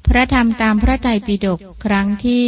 พระธรรมตามพระไตรปิฎกครั้งที่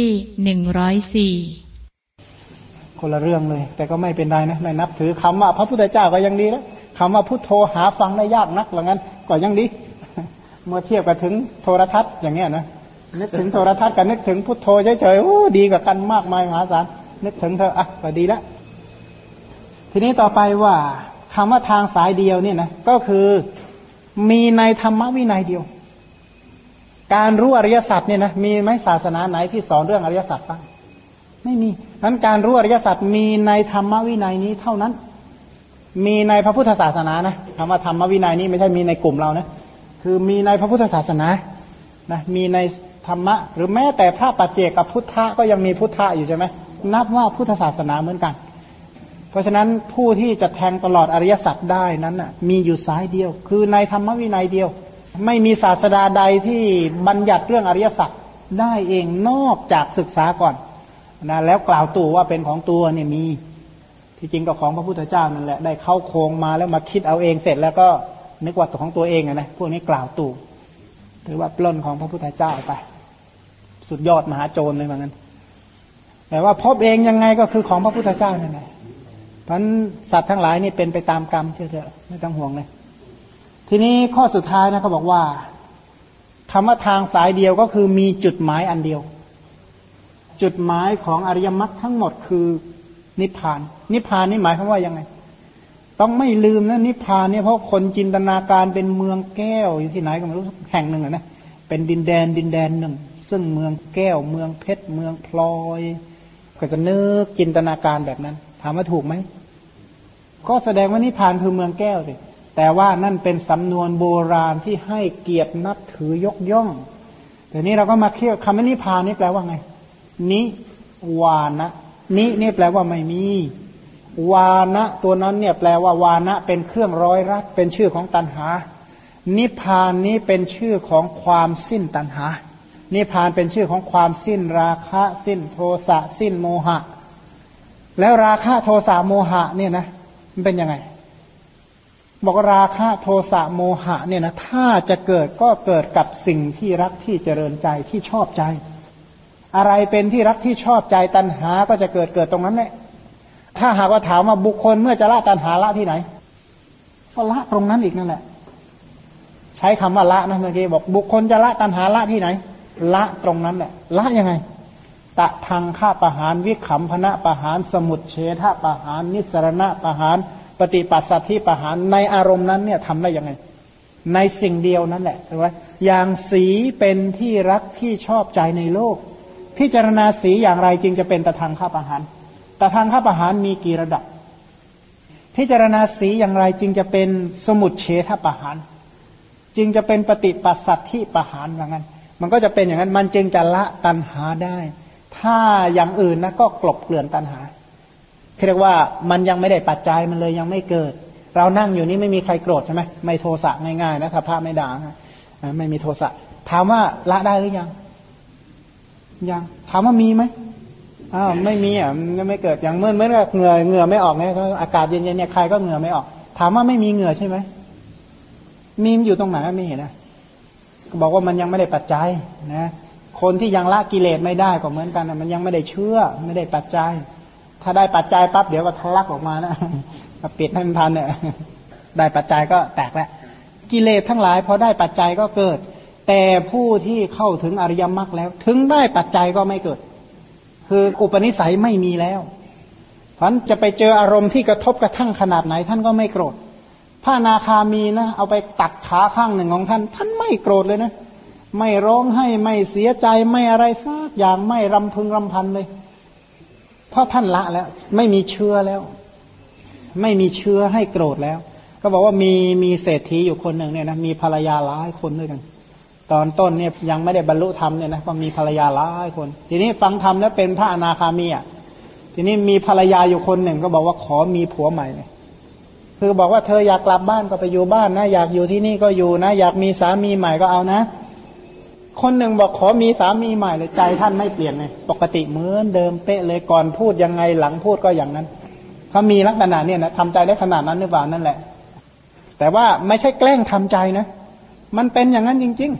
104 คนละเรื่องเลยแต่ก็ไม่เป็นไรนะไม่นับถือคำว่าพระพุทธเจ้าก็ยังดีแล้วคำว่าพุทโธหาฟังได้ยากนักหรืองั้นก็ยังดีเมื่อเทียบกับถึงโทรทัศน์อย่างเงี้ยนะนึกถึงโทรทัศน์กับนึกถึงพุทโธเฉยๆโอ้ดีกว่ากันมากมายมหาศาลนึกถึงเธออ่ะก็ดีแล้วทีนี้ต่อไปว่าคำว่าทางสายเดียวเนี่ยนะก็คือมีในธรรมวินัยเดียวการรู้อริยสัจเนี่ยนะมีไหมศาสนาไหนที่สอนเรื่องอริยสัจบ้างไม่มีนั้นการรู้อริยสัจมีในธรรมวินัยนี้เท่านั้นมีในพระพุทธศาสนานะคำว่าธรรมวินัยนี้ไม่ใช่มีในกลุ่มเรานะคือมีในพระพุทธศาสนานะมีในธรรมะหรือแม้แต่พระปัจเจกกับพุทธะก็ยังมีพุทธะอยู่ใช่ไหมนับว่าพุทธศาสนาเหมือนกันเพราะฉะนั้นผู้ที่จะแทงตลอดอริยสัจได้นั้นน่ะมีอยู่สายเดียวคือในธรรมวินัยเดียวไม่มีศาสดาใดที่บัญญัติเรื่องอริยสัจได้เองนอกจากศึกษาก่อนนะแล้วกล่าวตู่ว่าเป็นของตัวเนี่ยมีที่จริงก็ของพระพุทธเจ้านั่นแหละได้เข้าโครงมาแล้วมาคิดเอาเองเสร็จแล้วก็นึกว่าของตัวเองนะพวกนี้กล่าวตู่ถือว่าปล้นของพระพุทธเจ้าไปสุดยอดมหาโจรเลยเหมือนกันแต่ว่าพบเองยังไงก็คือของพระพุทธเจ้านั่นแหละเพราะสัตว์ทั้งหลายนี่เป็นไปตามกรรมเชื่อๆไม่ต้องห่วงเลยทีนี้ข้อสุดท้ายนะเขาบอกว่าคำว่าทางสายเดียวก็คือมีจุดหมายอันเดียวจุดหมายของอริยมรรคทั้งหมดคือนิพพานนิพพานนี่หมายความว่ายังไงต้องไม่ลืมนะนิพพานเนี่ยเพราะคนจินตนาการเป็นเมืองแก้วอยู่ที่ไหนก็ไม่รู้แห่งหนึ่งนะเป็นดินแดนหนึ่งซึ่งเมืองแก้วเมืองเพชรเมืองพลอยก็จะนึกจินตนาการแบบนั้นถามว่าถูกไหมก็แสดงว่านิพพานคือเมืองแก้วสิแต่ว่านั่นเป็นสำนวนโบราณที่ให้เกียรตินับถือยกย่องแต่นี้เราก็มาเคี่ยวคำว่านิพพานนี่แปลว่าไงนิวานะนินี่แปลว่าไม่มีวานะตัวนั้นเนี่ยแปลว่าวานะเป็นเครื่องร้อยรัดเป็นชื่อของตัณหานิพพานนี้เป็นชื่อของความสิ้นตัณหานิพพานเป็นชื่อของความสิ้นราคะสิ้นโทสะสิ้นโมหะแล้วราคะโทสะโมหะเนี่ยนะมันเป็นยังไงบอกราคะโทสะโมหะเนี่ยนะถ้าจะเกิดก็เกิดกับสิ่งที่รักที่เจริญใจที่ชอบใจอะไรเป็นที่รักที่ชอบใจตัณหาก็จะเกิดตรงนั้นแหละถ้าหากว่าถามว่าบุคคลเมื่อจะละตัณหาละที่ไหนก็ละตรงนั้นอีกนั่นแหละใช้คำว่าละนะเมื่อกี้บอกบุคคลจะละตัณหาละที่ไหนละตรงนั้นแหละละยังไงตะทังฆ่าประหารวิคัมภนะประหารสมุจเฉทประหารนิสรณะประหารปฏิปัสสัทธิประหารในอารมณ์นั้นเนี่ยทำได้ยังไงในสิ่งเดียวนั่นแหละใช่ไหมอย่างสีเป็นที่รักที่ชอบใจในโลกพิจารณาสีอย่างไรจึงจะเป็นตะทังฆ่าประหารตะทังฆ่าประหารมีกี่ระดับพิจารณาสีอย่างไรจึงจะเป็นสมุจเฉทประหารจึงจะเป็นปฏิปัสสัทธิประหารอย่างนั้นมันก็จะเป็นอย่างนั้นมันจึงจะละตัณหาได้ถ้าอย่างอื่นนะก็กลบเกลื่อนตัณหาเรียกว่ามันยังไม่ได้ปัจจัยมันเลยยังไม่เกิดเรานั่งอยู่นี่ไม่มีใครโกรธใช่ไหมไม่โทสะง่ายๆนะถ้าพระไม่ด่าไม่มีโทสะถามว่าละได้หรือยังยังถามว่ามีไหมไม่มีมันไม่เกิดอย่างเมื่อเหงื่อไม่ออกเนี่ยอากาศเย็นๆเนี่ยใครก็เหงื่อไม่ออกถามว่าไม่มีเหงื่อใช่ไหมมีอยู่ตรงไหนไม่เห็นนะบอกว่ามันยังไม่ได้ปัจจัยนะคนที่ยังละกิเลสไม่ได้ก็เหมือนกันนะมันยังไม่ได้เชื่อไม่ได้ปัจจัยถ้าได้ปัจจัยปั๊บเดี๋ยวก็ทะลักออกมานะปิดให้มันทันเนี่ยได้ปัจจัยก็แตกแล้วกิเลสทั้งหลายพอได้ปัจจัยก็เกิดแต่ผู้ที่เข้าถึงอริยมรรคแล้วถึงได้ปัจจัยก็ไม่เกิดคืออุปนิสัยไม่มีแล้วเพราะฉะนั้นจะไปเจออารมณ์ที่กระทบกระทั่งขนาดไหนท่านก็ไม่โกรธพระอนาคามีนะเอาไปตัดขาข้างหนึ่งของท่านไม่โกรธเลยนะไม่ร้องให้ไม่เสียใจไม่อะไรสักอย่างไม่รำพึงรำพันเลยเพราะท่านละแล้วไม่มีเชื้อแล้วไม่มีเชื้อให้โกรธแล้วก็บอกว่ามีเศรษฐีอยู่คนหนึ่งเนี่ยนะมีภรรยาหลายคนด้วยกันตอนต้นเนี่ยยังไม่ได้บรรลุธรรมเนี่ยนะก็มีภรรยาหลายคนทีนี้ฟังธรรมแล้วเป็นพระอนาคามีอ่ะทีนี้มีภรรยาอยู่คนหนึ่งก็บอกว่าขอมีผัวใหม่เลยคือบอกว่าเธออยากกลับบ้านก็ไปอยู่บ้านนะอยากอยู่ที่นี่ก็อยู่นะอยากมีสามีใหม่ก็เอานะคนหนึ่งบอกขอมีสามีใหม่เลยใจท่านไม่เปลี่ยนเลยปกติเหมือนเดิมเป๊ะเลยก่อนพูดยังไงหลังพูดก็อย่างนั้นเขามีลักษณะเนี่ยนะทำใจได้ขนาดนั้นหรือเปล่านั่นแหละแต่ว่าไม่ใช่แกล้งทำใจนะมันเป็นอย่างนั้นจริง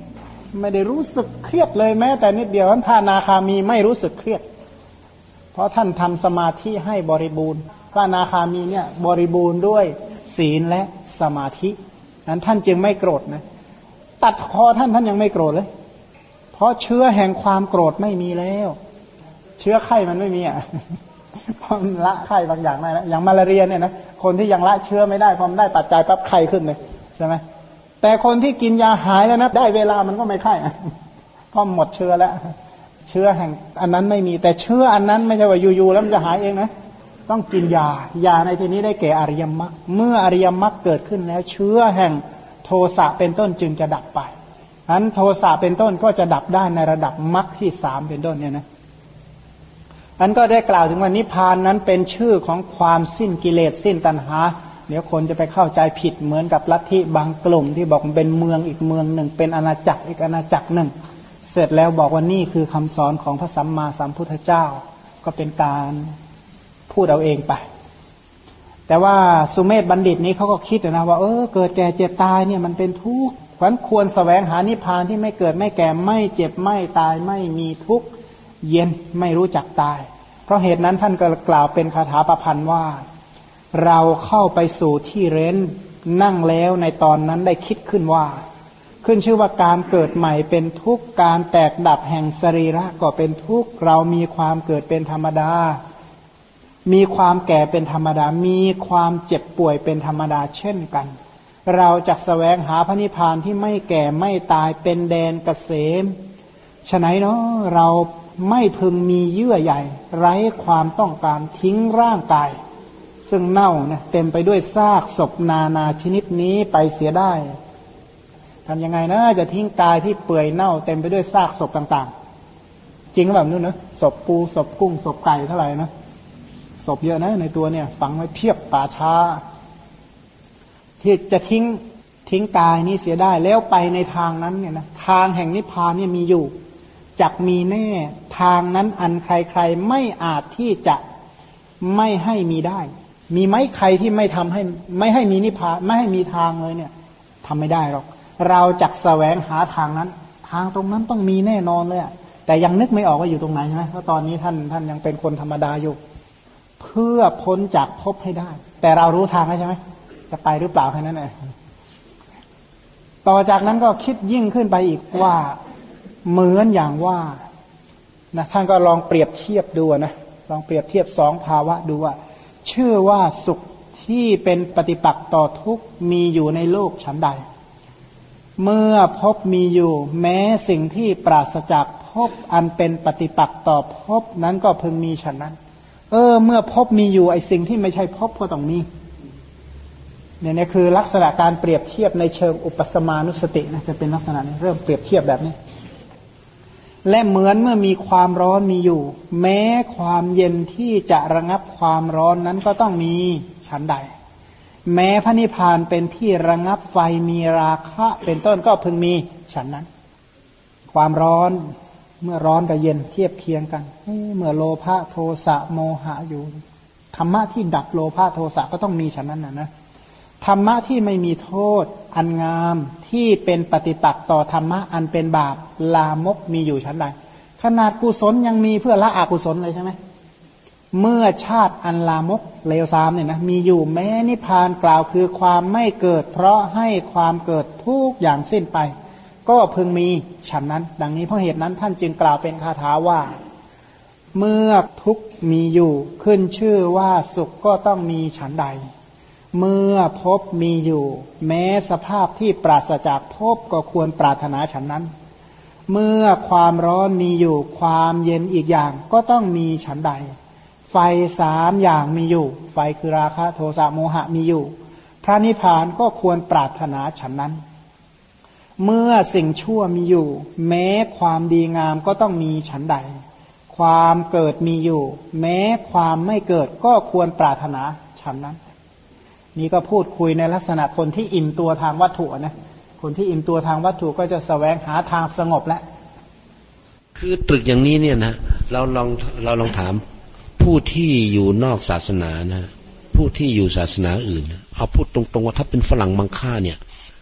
ไม่ได้รู้สึกเครียดเลยแม้แต่นิดเดียวท่านพระอนาคามีไม่รู้สึกเครียดเพราะท่านทำสมาธิให้บริบูรณ์พระอนาคามีเนี่ยบริบูรณ์ด้วยศีลและสมาธินั้นท่านจึงไม่โกรธนะตัดคอท่านยังไม่โกรธเลยเพราะเชื้อแห่งความโกรธไม่มีแล้วเชื้อไข้มันไม่มีอ่ะพอละไข้บางอย่างได้แล้วอย่างมาลาเรียเนี่ยนะคนที่ยังละเชื้อไม่ได้พอได้ปัจจัยปั๊บไข้ขึ้นเลยใช่ไหมแต่คนที่กินยาหายแล้วนะได้เวลามันก็ไม่ไข้เพราะหมดเชื้อแล้วเชื้อแห่งอันนั้นไม่มีแต่เชื้ออันนั้นไม่ใช่ว่าอยู่ๆแล้วมันจะหายเองนะต้องกินยาในที่นี้ได้แก่อริยมรรคเมื่ออริยมรรคเกิดขึ้นแล้วเชื้อแห่งโทสะเป็นต้นจึงจะดับไปนั้นโทสะเป็นต้นก็จะดับได้ในระดับมรรคที่สามเป็นต้นเนี่ยนะอันก็ได้กล่าวถึงว่านิพพานนั้นเป็นชื่อของความสิ้นกิเลสสิ้นตัณหาเดี๋ยวคนจะไปเข้าใจผิดเหมือนกับลัทธิบางกลุ่มที่บอกมันเป็นเมืองอีกเมืองหนึ่งเป็นอาณาจักรอีกอาณาจักรหนึ่งเสร็จแล้วบอกว่านี่คือคำสอนของพระสัมมาสัมพุทธเจ้าก็เป็นการพูดเอาเองไปแต่ว่าสุเมธบัณฑิตนี้เขาก็คิดนะว่าเกิดแก่เจ็บตายเนี่ยมันเป็นทุกข์เพราะฉะนั้นควรแสวงหานิพพานที่ไม่เกิดไม่แก่ไม่เจ็บไม่ตายไม่มีทุกข์เย็นไม่รู้จักตายเพราะเหตุนั้นท่านก็กล่าวเป็นคาถาประพันธ์ว่าเราเข้าไปสู่ที่เร้นนั่งแล้วในตอนนั้นได้คิดขึ้นว่าขึ้นชื่อว่าการเกิดใหม่เป็นทุกข์การแตกดับแห่งสรีระก็เป็นทุกข์เรามีความเกิดเป็นธรรมดามีความแก่เป็นธรรมดามีความเจ็บป่วยเป็นธรรมดาเช่นกันเราจะแสวงหาพระนิพพานที่ไม่แก่ไม่ตายเป็นแดนเกษมฉะนั้นเนาะเราไม่พึงมีเยื่อใยไร้ความต้องการทิ้งร่างกายซึ่งเน่านะเต็มไปด้วยซากศพนานาชนิดนี้ไปเสียได้ทำยังไงนะจะทิ้งกายที่เปื่อยเน่าเต็มไปด้วยซากศพต่างๆจริงแบบนู้นนะศพปูศพกุ้งศพไก่เท่าไหร่นะศพเยอะนะในตัวเนี่ยฝังไว้เพียบป่าช้าที่จะทิ้งกายนี้เสียได้แล้วไปในทางนั้นเนี่ยนะทางแห่งนิพพานเนี่ยมีอยู่จักมีแน่ทางนั้นอันใครๆไม่อาจที่จะไม่ให้มีได้มีไหมใครที่ไม่ทำให้ไม่ให้มีนิพพานไม่ให้มีทางเลยเนี่ยทำไม่ได้หรอกเราจักแสวงหาทางนั้นทางตรงนั้นต้องมีแน่นอนเลยแต่ยังนึกไม่ออกว่าอยู่ตรงไหนใช่ไหมเพราะตอนนี้ท่านยังเป็นคนธรรมดาอยู่เพื่อพ้นจากภพให้ได้แต่เรารู้ทางใช่ไหมจะไปหรือเปล่าแค่นั้นเองต่อจากนั้นก็คิดยิ่งขึ้นไปอีกว่าเหมือนอย่างว่านะท่านก็ลองเปรียบเทียบดูนะลองเปรียบเทียบสองภาวะดูว่าเชื่อว่าสุขที่เป็นปฏิปักษ์ต่อทุกข์มีอยู่ในโลกฉันใดเมื่อภพมีอยู่แม้สิ่งที่ปราศจากภพอันเป็นปฏิปักษ์ต่อภพนั้นก็พึงมีฉันนั้นเมื่อภพมีอยู่ไอ้สิ่งที่ไม่ใช่ภพก็ต้องมีเนี่ยคือลักษณะการเปรียบเทียบในเชิงอุปสมานุสตินะจะเป็นลักษณะนี้เริ่มเปรียบเทียบแบบนี้และเหมือนเมื่อมีความร้อนมีอยู่แม้ความเย็นที่จะระงับความร้อนนั้นก็ต้องมีฉันใดแม้พระนิพพานเป็นที่ระงับไฟมีราคะเป็นต้นก็พึงมีฉันนั้นความร้อนเมื่อร้อนกับเย็นเทียบเคียงกันเมื่อโลภะโทสะโมหะอยู่ธรรมะที่ดับโลภะโทสะก็ต้องมีฉันนั้นนะธรรมะที่ไม่มีโทษอันงามที่เป็นปฏิปักษ์ต่อธรรมะอันเป็นบาปลามกมีอยู่ชั้นใดขนาดกุศลยังมีเพื่อละอกุศลเลยใช่ไหมเมื่อชาติอันลามกเลวทรามเนี่ยนะมีอยู่แม้นิพพานกล่าวคือความไม่เกิดเพราะให้ความเกิดทุกอย่างสิ้นไปก็พึงมีฉันนั้นดังนี้เพราะเหตุนั้นท่านจึงกล่าวเป็นคาถาว่าเมื่อทุกข์มีอยู่ขึ้นชื่อว่าสุขก็ต้องมีฉันใดเมื่อภพมีอยู่แม้สภาพที่ปราศจากภพก็ควรปรารถนาฉันนั้นเมื่อความร้อนมีอยู่ความเย็นอีกอย่างก็ต้องมีฉันใดไฟสามอย่างมีอยู่ไฟคือราคะโทสะโมหะมีอยู่พระนิพพานก็ควรปรารถนาฉันนั้นเมื่อสิ่งชั่วมีอยู่แม้ความดีงามก็ต้องมีฉันใดความเกิดมีอยู่แม้ความไม่เกิดก็ควรปรารถนาฉันนั้นนี่ก็พูดคุยในลักษณะคนที่อิ่มตัวทางวัตถุนะคนที่อิ่มตัวทางวัตถุก็จะแสวงหาทางสงบแล้วคือตรึกอย่างนี้เนี่ยนะเราลองถามผู้ที่อยู่นอกศาสนานะผู้ที่อยู่ศาสนาอื่นเอาพูดตรงๆว่าถ้าเป็นฝรั่งมังค่าเนี่ย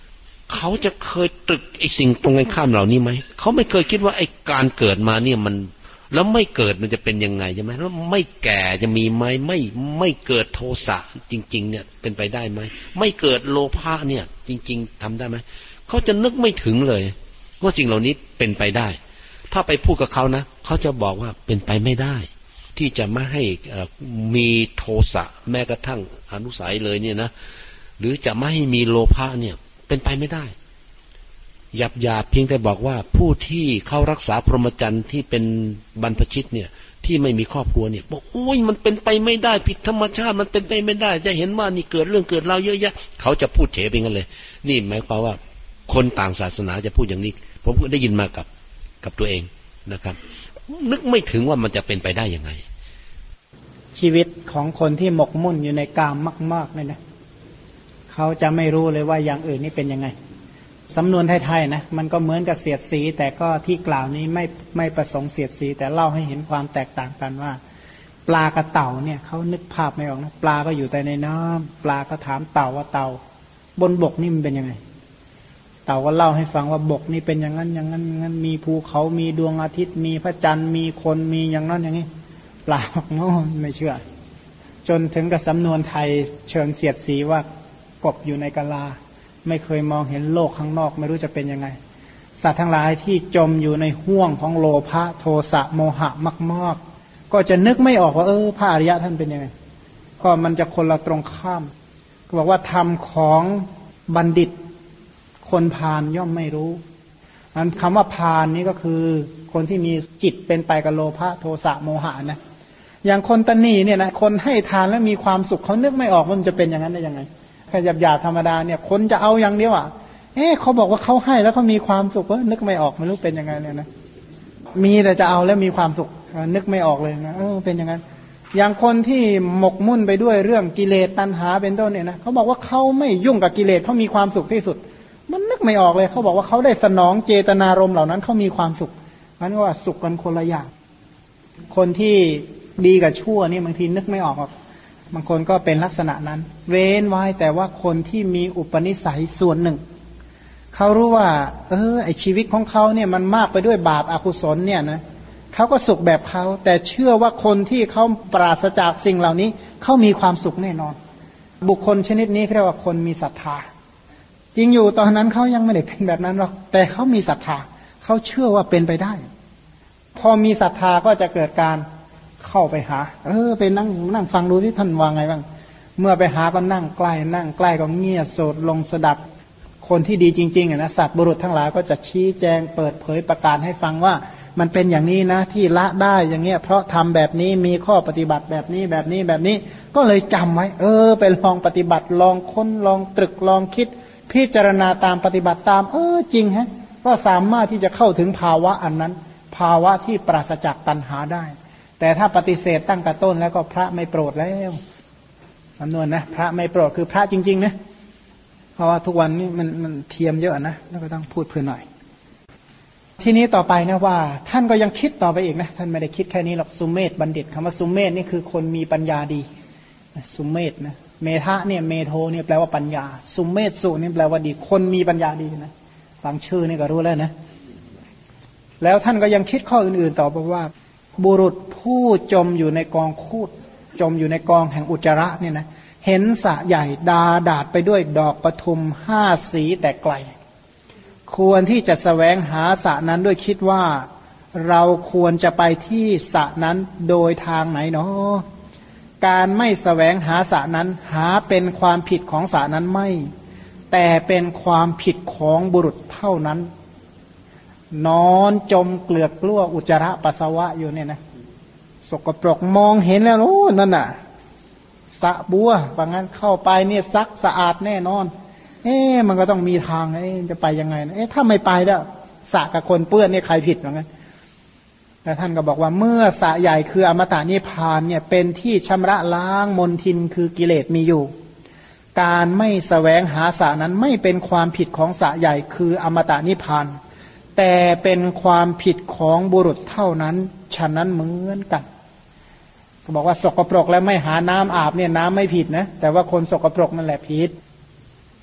เขาจะเคยตรึกไอ้สิ่งตรงกันข้ามเหล่านี้ไหมเขาไม่เคยคิดว่าไอ้การเกิดมาเนี่ยมันแล้วไม่เกิดมันจะเป็นยังไงใช่ไหมแล้วไม่แก่จะมีไหมไม่เกิดโทสะจริงๆเนี่ยเป็นไปได้ไหมไม่เกิดโลภะเนี่ยจริงๆทำได้ไหมเขาจะนึกไม่ถึงเลยว่าสิ่งเหล่านี้เป็นไปได้ถ้าไปพูดกับเขานะเขาจะบอกว่าเป็นไปไม่ได้ที่จะไม่ให้มีโทสะแม้กระทั่งอนุสัยเลยเนี่ยนะหรือจะไม่ให้มีโลภะเนี่ยเป็นไปไม่ได้หยาบเพียงแต่บอกว่าผู้ที่เข้ารักษาพรหมจรรย์ที่เป็นบรรพชิตเนี่ยที่ไม่มีครอบครัวเนี่ยบอกโอ้ยมันเป็นไปไม่ได้ผิดธรรมชาติมันเป็นไปไม่ได้จะเห็นว่านี่เกิดเรื่องเกิดราวเยอะแยะเขาจะพูดเฉยไปงั้นเลยนี่หมายความว่าคนต่างศาสนาจะพูดอย่างนี้ผมก็ได้ยินมากับตัวเองนะครับนึกไม่ถึงว่ามันจะเป็นไปได้ยังไงชีวิตของคนที่หมกมุ่นอยู่ในกามมากๆเลยนะเขาจะไม่รู้เลยว่าอย่างอื่นนี่เป็นยังไงสำนวนไทยๆนะมันก็เหมือนกับเสียดสีแต่ก็ที่กล่าวนี้ไม่ประสงค์เสียดสีแต่เล่าให้เห็นความแตกต่างกันว่าปลากับเต่าเนี่ยเขานึกภาพไม่ออกนะปลาก็อยู่แต่ในน้ำปลาก็ถามเต่าว่าเต่าบนบกนี่มันเป็นยังไงเต่าก็เล่าให้ฟังว่าบกนี่เป็นอย่างนั้นอย่างนั้นอย่างนั้นมีภูเขามีดวงอาทิตย์มีพระจันทร์มีคนมีอย่างนั้นอย่างนี้ปลาบอกโง่ไม่เชื่อจนถึงกับสำนวนไทยเชิงเสียดสีว่ากบอยู่ในกะลาไม่เคยมองเห็นโลกข้างนอกไม่รู้จะเป็นยังไงสัตว์ทั้งหลายที่จมอยู่ในห่วงของโลภะโทสะโมหะมากๆก็จะนึกไม่ออกว่าพระอริยะท่านเป็นยังไงก็มันจะคนละตรงข้ามก็บอกว่าธรรมของบัณฑิตคนพาลย่อมไม่รู้อันคำว่าพาลนี้ก็คือคนที่มีจิตเป็นไปกับโลภะโทสะโมหะนะอย่างคนตนีเนี่ยนะคนให้ทานแล้วมีความสุขเขานึกไม่ออกมันจะเป็นอย่างนั้นได้ยังไงแค่หยาบๆธรรมดาเนี่ยคนจะเอาอย่างเดียวเขาบอกว่าเขาให้แล้วเขามีความสุขนึกไม่ออกไม่รู้เป็นยังไงเลยนะมีแต่จะเอาแล้วมีความสุขนึกไม่ออกเลยนะเป็นอย่างนั้นอย่างคนที่หมกมุ่นไปด้วยเรื่องกิเลสตัณหาเป็นต้นเนี่ยนะเขาบอกว่าเขาไม่ยุ่งกับกิเลสเขามีความสุขที่สุดมันนึกไม่ออกเลยเขาบอกว่าเขาได้สนองเจตนารมณ์เหล่านั้นเขามีความสุขนั้นว่าสุขกันคนละอย่างคนที่ดีกับชั่วนี่บางทีนึกไม่ออกบางคนก็เป็นลักษณะนั้นเว้นไว้แต่ว่าคนที่มีอุปนิสัยส่วนหนึ่งเขารู้ว่าไอชีวิตของเขาเนี่ยมันมากไปด้วยบาปอกุศลเนี่ยนะเขาก็สุขแบบเขาแต่เชื่อว่าคนที่เขาปราศจากสิ่งเหล่านี้เขามีความสุขแน่นอนบุคคลชนิดนี้เรียกว่าคนมีศรัทธาจริงอยู่ตอนนั้นเขายังไม่ได้เป็นแบบนั้นหรอกแต่เขามีศรัทธาเขาเชื่อว่าเป็นไปได้พอมีศรัทธาก็จะเกิดการเข้าไปหาไปนั่งฟังดูที่ท่านวางไงบ้างเมื่อไปหาก็นั่งใกล้ก็เงียบโสดลงสดับคนที่ดีจริงๆนะสัตว์บุรุษทั้งหลายก็จะชี้แจงเปิดเผยประกาศให้ฟังว่ามันเป็นอย่างนี้นะที่ละได้อย่างเงี้ยเพราะทำแบบนี้มีข้อปฏิบัติแบบนี้ก็เลยจำไว้ไปลองปฏิบัติลองค้นลองตรึกลองคิดพิจารณาตามปฏิบัติตามจริงฮะก็สามารถที่จะเข้าถึงภาวะอันนั้นภาวะที่ปราศจากตัณหาได้แต่ถ้าปฏิเสธตั้งแต่ต้นแล้วก็พระไม่โปรดแล้วสำนวนนะพระไม่โปรดคือพระจริงๆนะเพราะว่าทุกวันนี้มันเทียมเยอะนะแล้วก็ต้องพูดเพื่อหน่อยทีนี้ต่อไปนะว่าท่านก็ยังคิดต่อไปอีกนะท่านไม่ได้คิดแค่นี้หรอกสุเมธบัณฑิตคำว่าสุเมธนี่คือคนมีปัญญาดีสุเมธนะเมธะเนี่ยเมโทเนี่ยแปลว่าปัญญาสุเมธสุนี่แปลว่าดีคนมีปัญญาดีนะฟังชื่อนี่ก็รู้แล้วนะแล้วท่านก็ยังคิดข้ออื่นๆต่อไปว่าบุรุษผู้จมอยู่ในกองคูดจมอยู่ในกองแห่งอุจจาระเนี่ยนะเห็นสระใหญ่ดาดไปด้วยดอกปทุม5 สีแต่ไกลควรที่จะแสวงหาสระนั้นด้วยคิดว่าเราควรจะไปที่สระนั้นโดยทางไหนเนาะการไม่แสวงหาสระนั้นหาเป็นความผิดของสระนั้นไม่แต่เป็นความผิดของบุรุษเท่านั้นนอนจมเกลือกกลั้วอุจจาระปัสสาวะอยู่เนี่ยนะสกปรกมองเห็นแล้วนั่นน่ะสระบัวว่างั้นเข้าไปเนี่ยซักสะอาดแน่นอนมันก็ต้องมีทางจะไปยังไงนะถ้าไม่ไปแล้วสระกับคนเปื้อนเนี่ยใครผิดว่างั้นแต่ท่านก็บอกว่าเมื่อสระใหญ่คืออมตะนิพพานเนี่ยเป็นที่ชำระล้างมลทินคือกิเลสมีอยู่การไม่แสวงหาสระนั้นไม่เป็นความผิดของสระใหญ่คืออมตะนิพพานแต่เป็นความผิดของบุรุษเท่านั้นฉะนั้นเหมือนกันเขาบอกว่าสกปรกแล้วไม่หาน้ำอาบเนี่ยน้ำไม่ผิดนะแต่ว่าคนสกปรกนั่นแหละผิด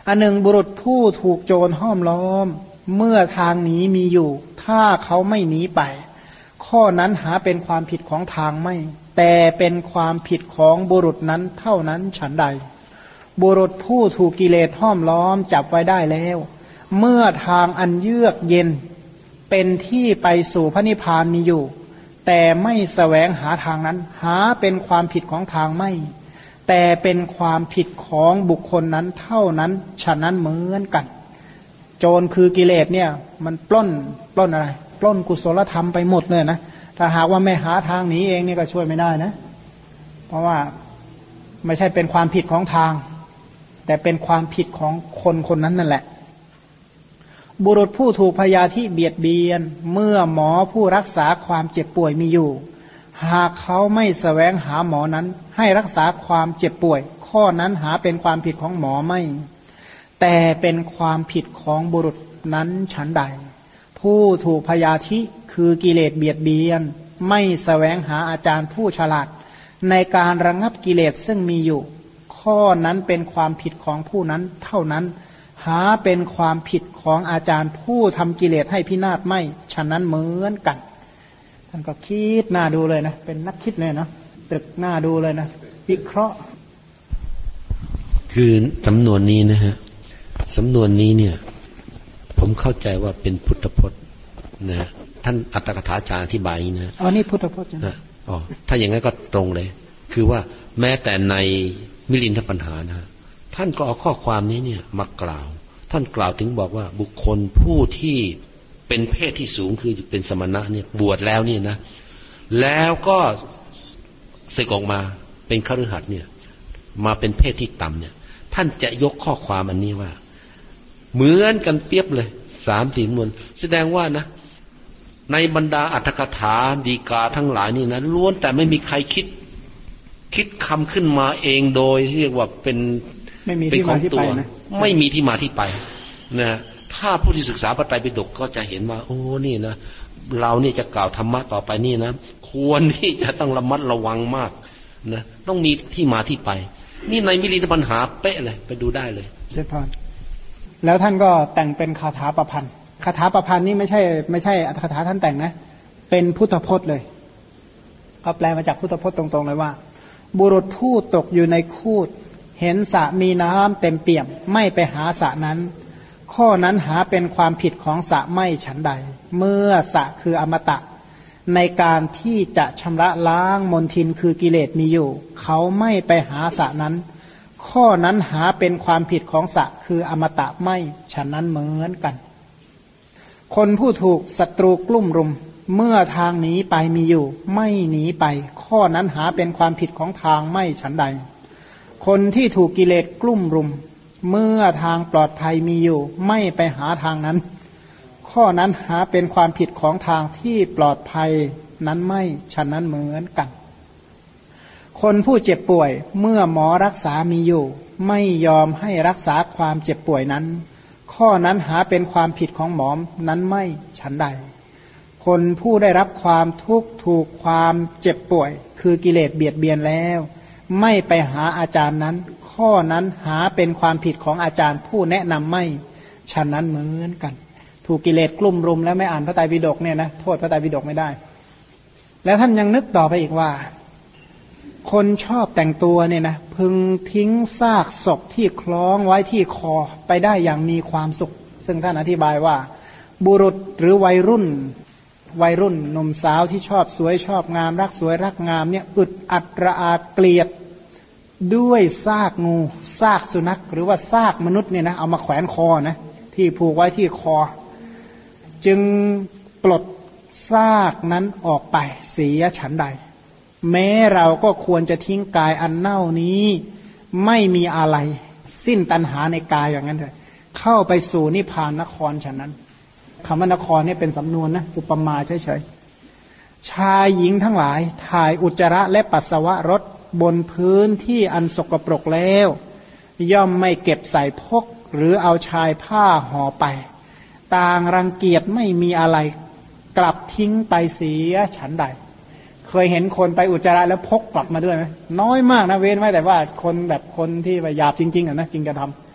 อันหนึ่งบุรุษผู้ถูกโจรห้อมล้อมเมื่อทางหนีมีอยู่ถ้าเขาไม่หนีไปข้อนั้นหาเป็นความผิดของทางไม่แต่เป็นความผิดของบุรุษนั้นเท่านั้นฉันใดบุรุษผู้ถูกกิเลสห้อมล้อมจับไว้ได้แล้วเมื่อทางอันเยือกเย็นเป็นที่ไปสู่พระนิพพานมีอยู่แต่ไม่แสวงหาทางนั้นหาเป็นความผิดของทางไม่แต่เป็นความผิดของบุคคลนั้นเท่านั้นฉะนั้นเหมือนกันโจรคือกิเลสเนี่ยมันปล้นอะไรปล้นกุศลธรรมไปหมดเลยนะถ้าหากว่าไม่หาทางหนีเองนี่ก็ช่วยไม่ได้นะเพราะว่าไม่ใช่เป็นความผิดของทางแต่เป็นความผิดของคนคนนั้นนั่นแหละบุรุษผู้ถูกพยาธิเบียดเบียนเมื่อหมอผู้รักษาความเจ็บป่วยมีอยู่หากเขาไม่แสวงหาหมอนั้นให้รักษาความเจ็บป่วยข้อนั้นหาเป็นความผิดของหมอไม่แต่เป็นความผิดของบุรุษนั้นฉันใดผู้ถูกพยาธิคือกิเลสเบียดเบียนไม่แสวงหาอาจารย์ผู้ฉลาดในการระงับกิเลสซึ่งมีอยู่ข้อนั้นเป็นความผิดของผู้นั้นเท่านั้นหาเป็นความผิดของอาจารย์ผู้ทำกิเลสให้พินาศไม่ฉะนั้นเหมือนกันท่านก็คิดหน้าดูเลยนะเป็นนักคิดเลยนะตรึกหน้าดูเลยนะวิเคราะห์คือสำนวนนี้นะฮะสำนวนนี้เนี่ยผมเข้าใจว่าเป็นพุทธพจน์นะท่านอัตถกถาจารย์อธิบายอย่างนี้นะนี่พุทธพจน์นะถ้าอย่างนั้นก็ตรงเลยคือว่าแม้แต่ในมิลินทปัญหานะท่านก็เอาข้อความนี้เนี่ยมากล่าวท่านกล่าวถึงบอกว่าบุคคลผู้ที่เป็นเพศที่สูงคือเป็นสมณะเนี่ยบวชแล้วเนี่ยนะแล้วก็สึกออกมาเป็นคฤหัสถ์เนี่ยมาเป็นเพศที่ต่ำเนี่ยท่านจะยกข้อความอันนี้ว่าเหมือนกันเปรียบเลย3-4 มวลแสดงว่านะในบรรดาอัตถกถาดีกาทั้งหลายนี่นะล้วนแต่ไม่มีใครคิดคำขึ้นมาเองโดยเรียกว่าเป็นของตัวไม่มีที่มาที่ไปนะถ้าผู้ที่ศึกษาพระไตรปิฎกก็จะเห็นว่าโอ้นี่นะเราเนี่ยจะกล่าวธรรมะต่อไปนี่นะควรที่จะต้องระมัดระวังมากนะต้องมีที่มาที่ไปนี่ในมิลินทปัญหาเป๊ะเลยไปดูได้เลยเจริญพรแล้วท่านก็แต่งเป็นคาถาประพันธ์คาถาประพันธ์นี่ไม่ใช่อัตถกถาท่านแต่งนะเป็นพุทธพจน์เลยก็แปลมาจากพุทธพจน์ตรงๆเลยว่าบุรุษผู้ตกอยู่ในคูดเห็นสระมีน้ำเต็มเปี่ยมไม่ไปหาสระนั้นข้อนั้นหาเป็นความผิดของสระไม่ฉันใดเมื่อสระคืออมตะในการที่จะชำระล้างมลทินคือกิเลสมีอยู่เขาไม่ไปหาสระนั้นข้อนั้นหาเป็นความผิดของสระคืออมตะไม่ฉันนั้นเหมือนกันคนผู้ถูกศัตรูกลุ่มรุมเมื่อทางหนีไปมีอยู่ไม่หนีไปข้อนั้นหาเป็นความผิดของทางไม่ฉันใดคนที่ถูกกิเลสกลุ่มรุมเมื่อทางปลอดภัยมีอยู่ไม่ไปหาทางนั้นข้อนั้นหาเป็นความผิดของทางที่ปลอดภัยนั้นไม่ฉันนั้นเหมือนกันคนผู้เจ็บป่วยเมื่อหมอรักษามีอยู่ไม่ยอมให้รักษาความเจ็บป่วยนั้นข้อนั้นหาเป็นความผิดของหมอนั้นไม่ฉันใดคนผู้ได้รับความทุกข์ถูกความเจ็บป่วยคือกิเลสเบียดเบียนแล้วไม่ไปหาอาจารย์นั้นข้อนั้นหาเป็นความผิดของอาจารย์ผู้แนะนำไม่ฉะนั้นเหมือนกันถูกกิเลสกลุ่มรุมแล้วไม่อ่านพระไตรปิฎกเนี่ยนะโทษพระไตรปิฎกไม่ได้แล้วท่านยังนึกต่อไปอีกว่าคนชอบแต่งตัวเนี่ยนะพึงทิ้งซากศพที่คล้องไว้ที่คอไปได้อย่างมีความสุขซึ่งท่านอธิบายว่าบุรุษหรือวัยรุ่นหนุ่มสาวที่ชอบสวยชอบงามรักสวยรักงามเนี่ยอึดอัดระอาเกลียดด้วยซากงูซากสุนัขหรือว่าซากมนุษย์เนี่ยนะเอามาแขวนคอนะที่ผูกไว้ที่คอจึงปลดซากนั้นออกไปเสียฉันใดแม้เราก็ควรจะทิ้งกายอันเน่านี้ไม่มีอะไรสิ้นตัณหาในกายอย่างนั้นเถอะเข้าไปสู่นิพพานนครฉะนั้นคำว่านครนี่เป็นสำนวนนะอุปมาเฉยๆชายหญิงทั้งหลายถ่ายอุจจาระและปัสสาวะรถบนพื้นที่อันสกปรกแล้วย่อมไม่เก็บใส่พกหรือเอาชายผ้าห่อไปต่างรังเกียจไม่มีอะไรกลับทิ้งไปเสียฉันใดเคยเห็นคนไปอุจจาระแล้วพกกลับมาด้วยไหมน้อยมากนะเว้นไว้แต่ว่าคนแบบคนที่หยาบจริงๆนะจริงจะทำ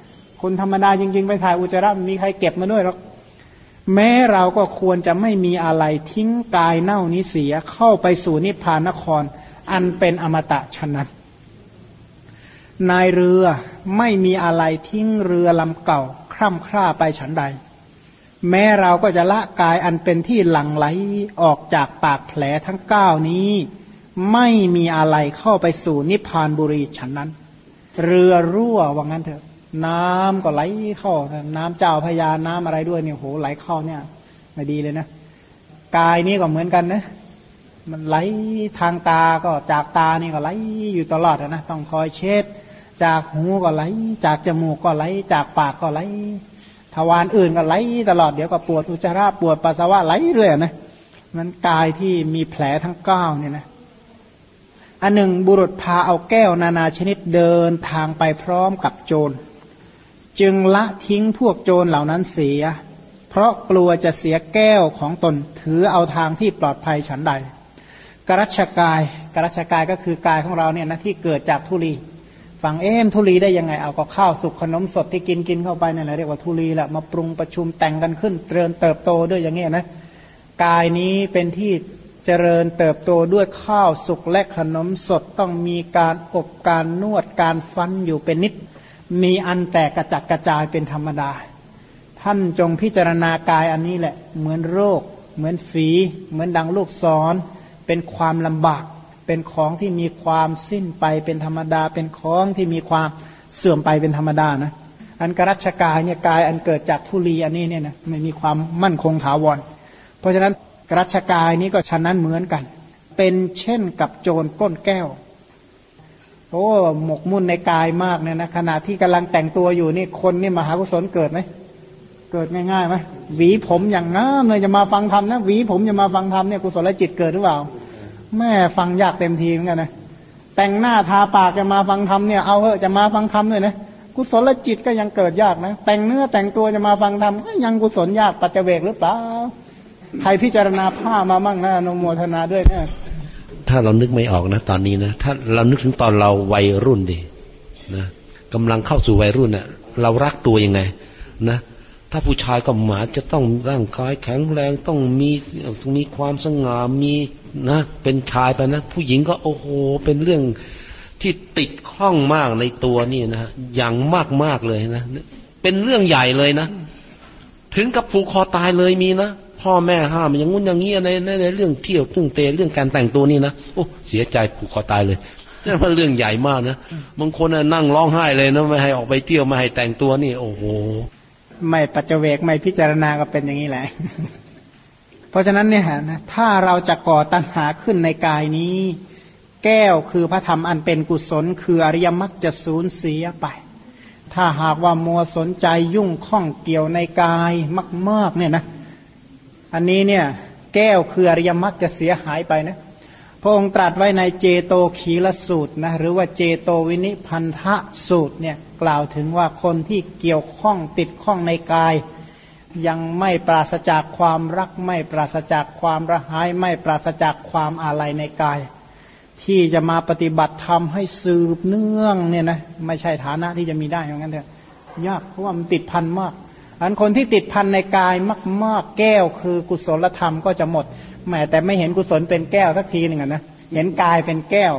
คนธรรมดาจริงๆไปถ่ายอุจจาระมีใครเก็บมาด้วยหรอกแม้เราก็ควรจะไม่มีอะไรทิ้งกายเน่านี้เสียเข้าไปสู่นิพพานนครอันเป็นอมตะฉะนั้นนายเรือไม่มีอะไรทิ้งเรือลำเก่าคร่ำคร่าไปฉันใดแม้เราก็จะละกายอันเป็นที่หลั่งไหลออกจากปากแผลทั้ง9นี้ไม่มีอะไรเข้าไปสู่นิพพานบุรีฉันนั้นเรือรั่วว่างั้นเถอะน้ำก็ไหลเข้าน้ำเจ้าพระยาน้ำอะไรด้วยเนี่ยโหไหลเข้าเนี่ยไม่ดีเลยนะกายนี้ก็เหมือนกันนะมันไหลทางตาก็จากตานี่ก็ไหลอยู่ตลอดนะต้องคอยเช็ดจากหูก็ไหลจากจมูกก็ไหลจากปากก็ไหลทวารอื่นก็ไหลตลอดเดี๋ยวก็ปวดอุจจาระปวดปัสสาวะไหลเรื่อยนะมันกายที่มีแผลทั้ง9เนี่ยนะอันหนึ่งบุรุษพาเอาแก้วนานาชนิดเดินทางไปพร้อมกับโจรจึงละทิ้งพวกโจรเหล่านั้นเสียเพราะกลัวจะเสียแก้วของตนถือเอาทางที่ปลอดภัยฉันใดกรัชกายก็คือกายของเราเนี่ยนะที่เกิดจากธุลีฟังธุลีได้ยังไงเอาก็ข้าวสุกขนมสดที่กินเข้าไปนั่นแหละเรียกว่าธุลีแหละมาปรุงประชุมแต่งกันขึ้นเจริญเติบโตด้วยอย่างเงี้ยนะกายนี้เป็นที่เจริญเติบโตด้วยข้าวสุกและขนมสดต้องมีการอบการนวดการฟันอยู่เป็นนิดมีอันแตกกระจัดกระจายเป็นธรรมดาท่านจงพิจารณากายอันนี้แหละเหมือนโรคเหมือนฝีเหมือนดังลูกศรเป็นความลำบากเป็นของที่มีความสิ้นไปเป็นธรรมดาเป็นของที่มีความเสื่อมไปเป็นธรรมดานะอันกรัชกายเนี่ยกายอันเกิดจากธุลีอันนี้เนี่ยนะไม่มีความมั่นคงถาวรเพราะฉะนั้นกรัชกายนี้ก็ฉะนั้นเหมือนกันเป็นเช่นกับโจรปล้นแก้วโอ้หมกมุ่นในกายมากเนี่ยนะขณะที่กำลังแต่งตัวอยู่นี่คนนี่มหากุศลเกิดไหมเกิดง่ายๆไหมหวีผมอย่างงามเลยจะมาฟังธรรมนะหวีผมจะมาฟังธรรมเนี่ยกุศลจิตเกิดหรือเปล่าแม่ฟังยากเต็มทีเหมือนกันนะแต่งหน้าทาปากจะมาฟังธรรมเนี่ยเอาเถอะจะมาฟังธรรมด้วยนะกุศลจิตก็ยังเกิดยากนะแต่งเนื้อแต่งตัวจะมาฟังธรรมก็ยังกุศลยากปัจเจเวกหรือเปล่าใครพิจารณาผ้ามามั่งนะอนุโมทนาด้วยนะถ้าเรานึกไม่ออกนะตอนนี้นะถ้าเรานึกถึงตอนเราวัยรุ่นดินะกำลังเข้าสู่วัยรุ่นเนี่ยเรารักตัวยังไงนะถ้าผู้ชายก็หมาจะต้องร่างกายแข็งแรงต้องมีความสง่ามีนะเป็นชายไปนะผู้หญิงก็โอ้โหเป็นเรื่องที่ติดข้องมากในตัวนี่นะอย่างมากเลยนะเป็นเรื่องใหญ่เลยนะถึงกับผูกคอตายเลยมีนะพ่อแม่ห้ามอย่างงู้นอย่างงี้ในเรื่องเที่ยวเรื่องเตะเรื่องการแต่งตัวนี่นะโอ้เสียใจผูกคอตายเลยนั่นเป็นเรื่องใหญ่มากนะบางคนนั่งร้องไห้เลยนะไม่ให้ออกไปเที่ยวไม่ให้แต่งตัวนี่โอ้โหไม่ปัจเจเวกไม่พิจารณาก็เป็นอย่างนี้แหละ เพราะฉะนั้นเนี่ยนะถ้าเราจะก่อตัณหาขึ้นในกายนี้แก้วคือพระธรรมอันเป็นกุศลคืออริยมรรคจะสูญเสียไปถ้าหากว่ามัวสนใจยุ่งข้องเกี่ยวในกายมากๆเนี่ยนะอันนี้เนี่ยแก้วคืออริยมรรคจะเสียหายไปนะพระองค์ตรัสไว้ในเจโตขีลสูตรนะหรือว่าเจโตวินิพันธสูตรเนี่ยกล่าวถึงว่าคนที่เกี่ยวข้องติดข้องในกายยังไม่ปราศจากความรักไม่ปราศจากความระหายไม่ปราศจากความอาลัยในกายที่จะมาปฏิบัติธรรมให้สืบเนื่องเนี่ยนะไม่ใช่ฐานะที่จะมีได้อย่างนั้นเถอะยากเพราะว่ามันติดพันมากอันคนที่ติดพันในกายมากๆแก้วคือกุศลธรรมก็จะหมดแม้แต่ไม่เห็นกุศลเป็นแก้วสักทีหนึ่งนะเห็นกายเป็นแก้ว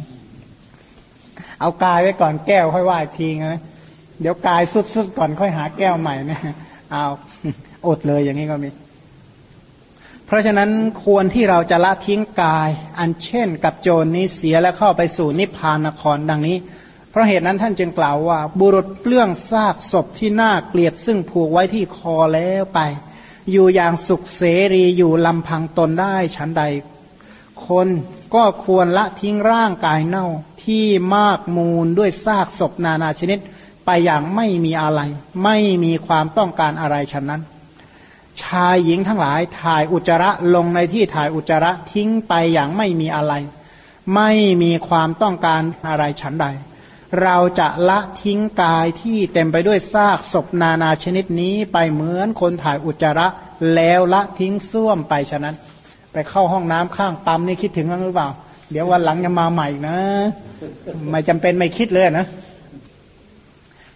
เอากายไว้ก่อนแก้วค่อยว่าอีกทีนะเดี๋ยวกายสุดๆก่อนค่อยหาแก้วใหม่นะเอาอดเลยอย่างนี้ก็มีเพราะฉะนั้นควรที่เราจะละทิ้งกายอันเช่นกับโจรนี้เสียและเข้าไปสู่นิพพานนครดังนี้เพราะเหตุนั้นท่านจึงกล่าวว่าบุรุษเปลื้องซากศพที่น่าเกลียดซึ่งผูกไว้ที่คอแล้วไปอยู่อย่างสุขเสรีอยู่ลำพังตนได้ฉันใดคนก็ควรละทิ้งร่างกายเน่าที่มากมูลด้วยซากศพนานาชนิดไปอย่างไม่มีอะไรไม่มีความต้องการอะไรฉะนั้นชายหญิงทั้งหลายถ่ายอุจจาระลงในที่ถ่ายอุจจาระทิ้งไปอย่างไม่มีอะไรไม่มีความต้องการอะไรฉันใดเราจะละทิ้งกายที่เต็มไปด้วยซากศพนานาชนิดนี้ไปเหมือนคนถ่ายอุจจาระแล้วละทิ้งส้วมไปฉะนั้นไปเข้าห้องน้ำข้างปั๊มนี่คิดถึงมั้งหรือเปล่าเดี๋ยววันหลังจะมาใหม่นะไม่จำเป็นไม่คิดเลยนะ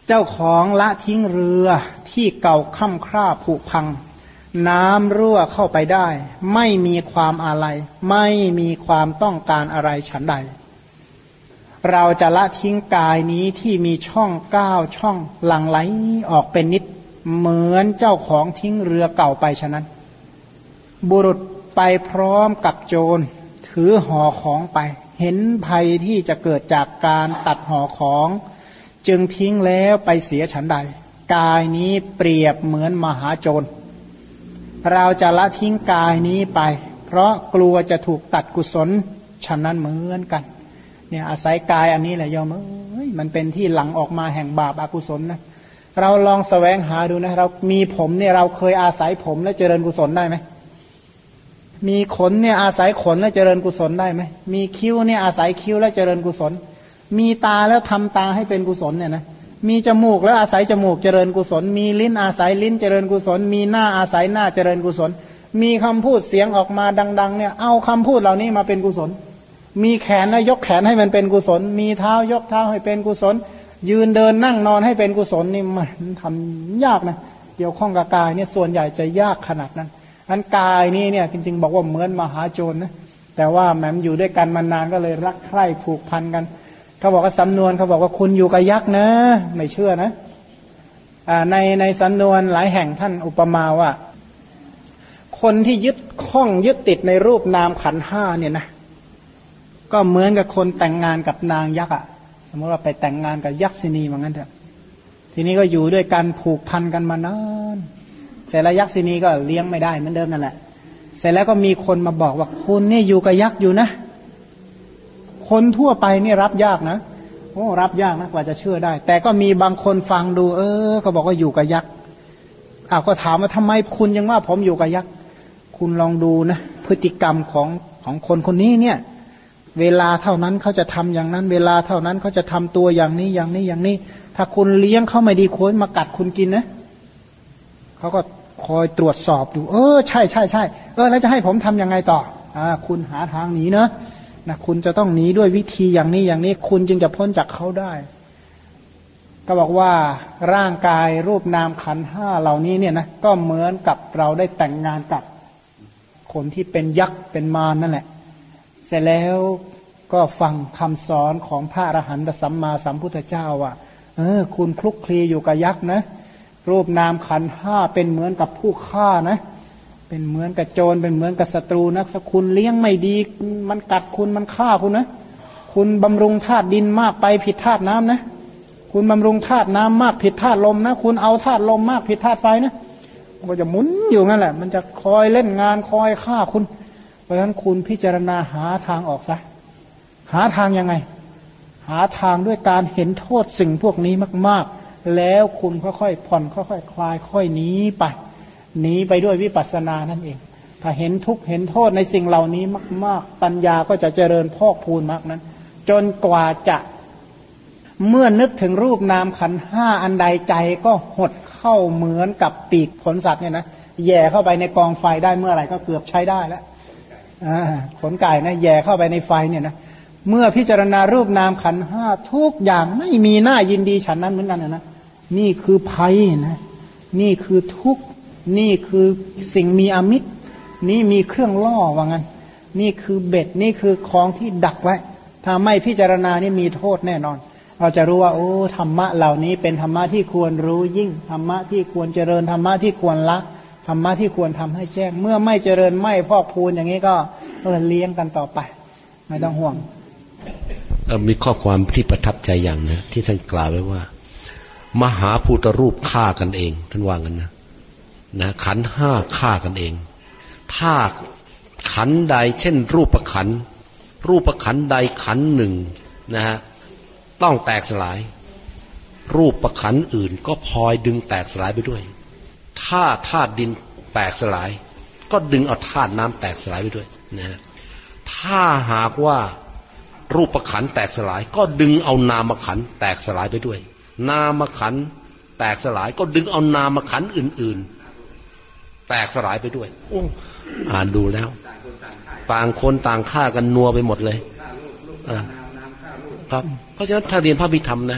เจ้าของละทิ้งเรือที่เก่าค่ำคร่าผุพังน้ำรั่วเข้าไปได้ไม่มีความอาลัยไม่มีความต้องการอะไรฉันใดเราจะละทิ้งกายนี้ที่มีช่อง9ช่องหลั่งไหลออกเป็นนิดเหมือนเจ้าของทิ้งเรือเก่าไปฉะนั้นบุรุษไปพร้อมกับโจรถือห่อของไปเห็นภัยที่จะเกิดจากการตัดห่อของจึงทิ้งแล้วไปเสียฉันใดกายนี้เปรียบเหมือนมหาโจรเราจะละทิ้งกายนี้ไปเพราะกลัวจะถูกตัดกุศลฉะนั้นเหมือนกันเนี่ยอาศัยกายอันนี้แหละโยมมันเป็นที่หลั่งออกมาแห่งบาปอกุศลนะเราลองแสวงหาดูนะเรามีผมเนี่ยเราเคยอาศัยผมแล้วเจริญกุศลได้ไหมมีขนเนี่ยอาศัยขนแล้วเจริญกุศลได้ไหมมีคิ้วเนี่ยอาศัยคิ้วแล้วเจริญกุศลมีตาแล้วทำตาให้เป็นกุศลเนี่ยนะมีจมูกแล้วอาศัยจมูกเจริญกุศลมีลิ้นอาศัยลิ้นเจริญกุศลมีหน้าอาศัยหน้าเจริญกุศลมีคำพูดเสียงออกมาดังๆเนี่ยเอาคำพูดเหล่านี้มาเป็นกุศลมีแขนนะยกแขนให้มันเป็นกุศลมีเท้ายกเท้าให้เป็นกุศลยืนเดินนั่งนอนให้เป็นกุศลนี่มันทำยากนะเกี่ยวข้องกับกายเนี่ยส่วนใหญ่จะยากขนาดนั้นอันกายนี่เนี่ยจริงๆบอกว่าเหมือนมหาโจรนะแต่ว่าแม้อยู่ด้วยกันมานานก็เลยรักใคร่ผูกพันกันเขาบอกว่าสำนวนเขาบอกว่าคุณอยู่กับยักษ์นะไม่เชื่อนะในสำนวนหลายแห่งท่านอุปมาว่าคนที่ยึดข้องยึดติดในรูปนามขันธ์5เนี่ยนะก็เหมือนกับคนแต่งงานกับนางยักษ์อ่ะสมมติว่าไปแต่งงานกับยักษินีเหมือนกันเถอะทีนี้ก็อยู่ด้วยกันผูกพันกันมานานเสร็จแล้วยักษินีก็เลี้ยงไม่ได้เหมือนเดิมนั่นแหละเสร็จแล้วก็มีคนมาบอกว่าคุณนี่อยู่กับยักษ์อยู่นะคนทั่วไปนี่รับยากนะโอ้รับยากนะกว่าจะเชื่อได้แต่ก็มีบางคนฟังดูเขาบอกว่าอยู่กับยักษ์ก็ถามว่าทำไมคุณยังว่าผมอยู่กับยักษ์คุณลองดูนะพฤติกรรมของคนคนนี้เนี่ยเวลาเท่านั้นเขาจะทำอย่างนั้นเวลาเท่านั้นเขาจะทำตัวอย่างนี้อย่างนี้อย่างนี้ถ้าคุณเลี้ยงเขาไม่ดีโค้ยมากัดคุณกินนะเขาก็คอยตรวจสอบดูใช่ใช่ใช่แล้วจะให้ผมทำยังไงต่อคุณหาทางหนีนะคุณจะต้องหนีด้วยวิธีอย่างนี้อย่างนี้คุณจึงจะพ้นจากเขาได้ก็บอกว่าร่างกายรูปนามขันธ์5เหล่านี้เนี่ยนะก็เหมือนกับเราได้แต่งงานกับคนที่เป็นยักษ์เป็นมารนั่นแหละเสร็จแล้วก็ฟังคำสอนของพระอรหันตสัมมาสัมพุทธเจ้าว่าคุณคลุกคลีอยู่กับยักษ์นะรูปนามขันธ์5เป็นเหมือนกับผู้ฆ่านะเป็นเหมือนกับโจรเป็นเหมือนกับศัตรูนะถ้าคุณเลี้ยงไม่ดีมันกัดคุณมันฆ่าคุณนะคุณบำรุงธาตุดินมากไปผิดธาตุน้ำนะคุณบำรุงธาตุน้ำมากผิดธาตุลมนะคุณเอาธาตุลมมากผิดธาตุไฟนะมันก็จะหมุนอยู่นั่นแหละมันจะคอยเล่นงานคอยฆ่าคุณเพราะฉะนั้นคุณพิจารณาหาทางออกซะหาทางยังไงหาทางด้วยการเห็นโทษสิ่งพวกนี้มากๆแล้วคุณค่อยๆผ่อนค่อยๆคลายค่อยหนีไปด้วยวิปัสสนานั่นเองถ้าเห็นทุกข์เห็นโทษในสิ่งเหล่านี้มากๆปัญญาก็จะเจริญพอกพูนมากนั้นจนกว่าจะเมื่อนึกถึงรูปนามขันธ์5อันใดใจก็หดเข้าเหมือนกับปีกขนสัตว์เนี่ยนะแย่เข้าไปในกองไฟได้เมื่อไหร่ก็เกือบใช้ได้แล้วขนไก่นะแย่เข้าไปในไฟเนี่ยนะเมื่อพิจารณารูปนามขันธ์5ทุกอย่างไม่มีหน้ายินดีฉันนั้นเหมือนกันนะนี่คือภัยนะนี่คือทุกข์นี่คือสิ่งมีอมิตรนี่มีเครื่องล่อว่างั้นนี่คือเบ็ดนี่คือของที่ดักไว้ถ้าไม่พิจารณานี่มีโทษแน่นอนเราจะรู้ว่าธรรมะเหล่านี้เป็นธรรมะที่ควรรู้ยิ่งธรรมะที่ควรเจริญธรรมะที่ควรละธรรมะที่ควรทำให้แจ้งเมื่อไม่เจริญไม่พอกพูนอย่างนี้ก็เลี้ยงกันต่อไปไม่ต้องห่วงมีข้อความที่ประทับใจอย่างนะที่ท่านกล่าวไว้ว่ามหาพุทธรูปฆ่ากันเองท่านว่างั้นนะขันธ์5ฆ่ากันเองถ้าขันธ์ใดเช่นรูปขันธ์ใดขันธ์หนึ่งนะฮะต้องแตกสลายรูปขันธ์อื่นก็พลอยดึงแตกสลายไปด้วยถ้าธาตุดินแตกสลายก็ดึงเอาธาตุน้ำแตกสลายไปด้วยนะฮะถ้าหากว่ารูปขันธ์แตกสลายก็ดึงเอานามขันธ์แตกสลายไปด้วยนามขันธ์แตกสลายก็ดึงเอานามขันธ์อื่นๆแตกสลายไปด้วยอ่านดูแล้วต่างคนต่างฆ่ากันนัวไปหมดเลยครับเพราะฉะนั้นถ้าเรียนพระพิธรรมนะ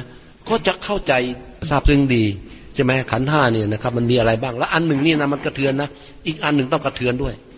ก็จะเข้าใจทราบซึ้งดีใช่ไหมขันธ์ห้าเนี่ยนะครับมันมีอะไรบ้างแล้วอันหนึ่งนี่นะมันกระเทือนนะอีกอันหนึ่งต้องกระเทือนด้วย